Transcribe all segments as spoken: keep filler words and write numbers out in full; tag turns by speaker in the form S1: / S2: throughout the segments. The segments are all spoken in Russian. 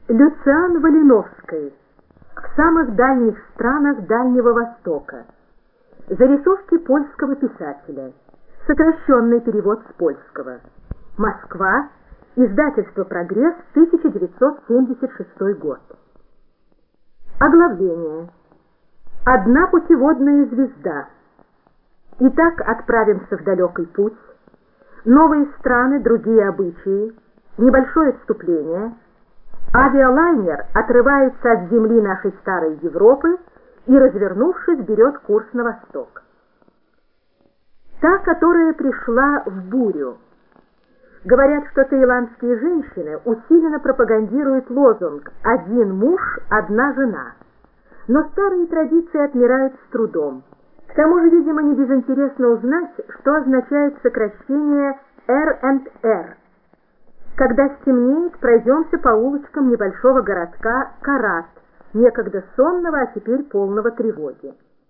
S1: Люциан Валиновский в самых дальних странах Дальнего Востока. Зарисовки польского писателя. Сокращенный перевод с польского. Москва. Издательство «Прогресс», тысяча девятьсот семьдесят шестой год. Оглавление. Одна путеводная звезда. Итак, отправимся в далекий путь. Новые страны, другие обычаи. Небольшое отступление. Авиалайнер отрывается от земли нашей старой Европы и, развернувшись, берет курс на восток. Та, которая пришла в бурю. Говорят, что таиландские женщины усиленно пропагандируют лозунг «один муж, одна жена». Но старые традиции отмирают с трудом. К тому же, видимо, не безинтересно узнать, что означает сокращение эр энд эр. Когда стемнеет, пройдемся по улочкам небольшого городка Карат, некогда сонного, а теперь полного тревоги.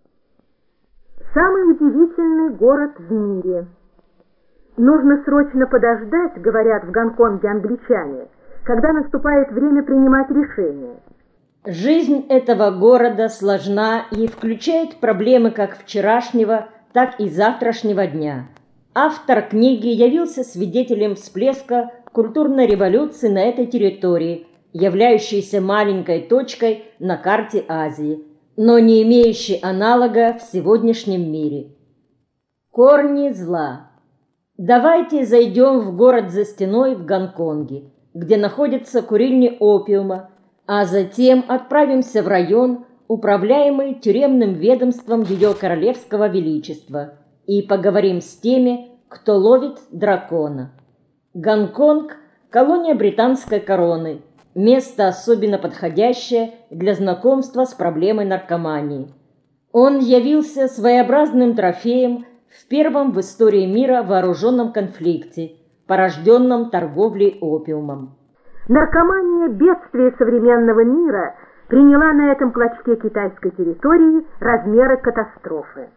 S1: Самый удивительный город в мире. Нужно срочно подождать, говорят в Гонконге англичане, когда наступает время принимать решения.
S2: Жизнь этого города сложна и включает проблемы как вчерашнего, так и завтрашнего дня. Автор книги явился свидетелем всплеска культурной революции на этой территории, являющейся маленькой точкой на карте Азии, но не имеющей аналога в сегодняшнем мире. Корни зла. Давайте зайдем в город за стеной в Гонконге, где находится курильня опиума, а затем отправимся в район, управляемый тюремным ведомством Ее Королевского Величества, и поговорим с теми, кто ловит дракона. Гонконг – колония британской короны, место особенно подходящее для знакомства с проблемой наркомании. Он явился своеобразным трофеем в первом в истории мира вооруженном конфликте, порожденном торговлей опиумом.
S1: Наркомания, бедствие современного мира, приняла на этом клочке китайской территории размеры катастрофы.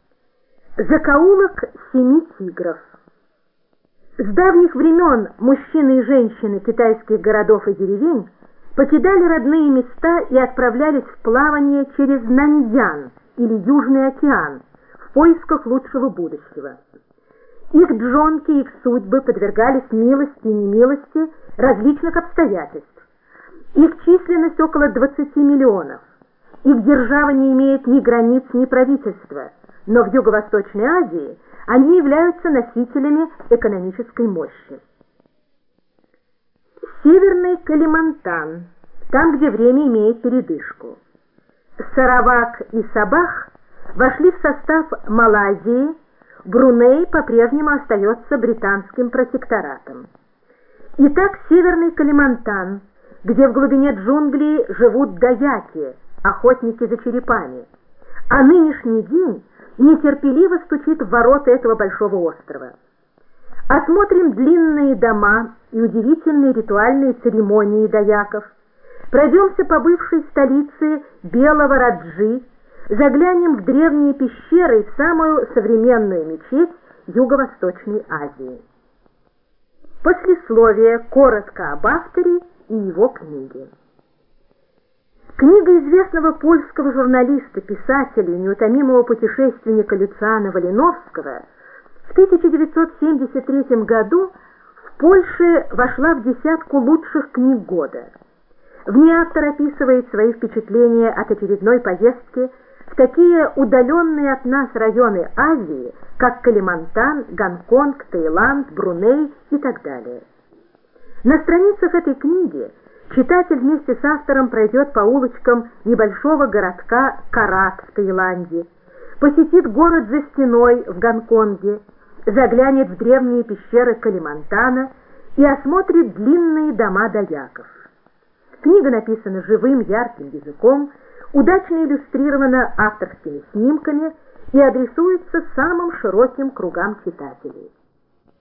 S1: Закоулок семи тигров. С давних времен мужчины и женщины китайских городов и деревень покидали родные места и отправлялись в плавание через Наньян или Южный океан в поисках лучшего будущего. Их джонки, их судьбы подвергались милости и немилости различных обстоятельств. Их численность около двадцати миллионов. Их держава не имеет ни границ, ни правительства, но в Юго-Восточной Азии они являются носителями экономической мощи. Северный Калимантан, там, где время имеет передышку. Саравак и Сабах вошли в состав Малайзии, Бруней по-прежнему остается британским протекторатом. Итак, Северный Калимантан, где в глубине джунглей живут даяки, охотники за черепами, а нынешний день нетерпеливо стучит в ворота этого большого острова. Осмотрим длинные дома и удивительные ритуальные церемонии даяков, пройдемся по бывшей столице Белого Раджи, заглянем в древние пещеры и в самую современную мечеть Юго-Восточной Азии. Послесловие коротко об авторе и его книге. Книга известного польского журналиста, писателя и неутомимого путешественника Люциана Валиновского в тысяча девятьсот семьдесят третьем году в Польше вошла в десятку лучших книг года. В ней автор описывает свои впечатления от очередной поездки в такие удаленные от нас районы Азии, как Калимантан, Гонконг, Таиланд, Бруней и так далее. На страницах этой книги читатель вместе с автором пройдет по улочкам небольшого городка Карат в Таиланде, посетит город за стеной в Гонконге, заглянет в древние пещеры Калимантана и осмотрит длинные дома даяков. Книга написана живым, ярким языком, удачно иллюстрирована авторскими снимками и адресуется самым широким кругам читателей.